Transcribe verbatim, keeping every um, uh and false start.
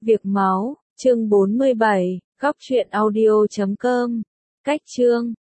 Việc máu, chương bốn mươi bảy, góc truyện audio chấm com. Cách chương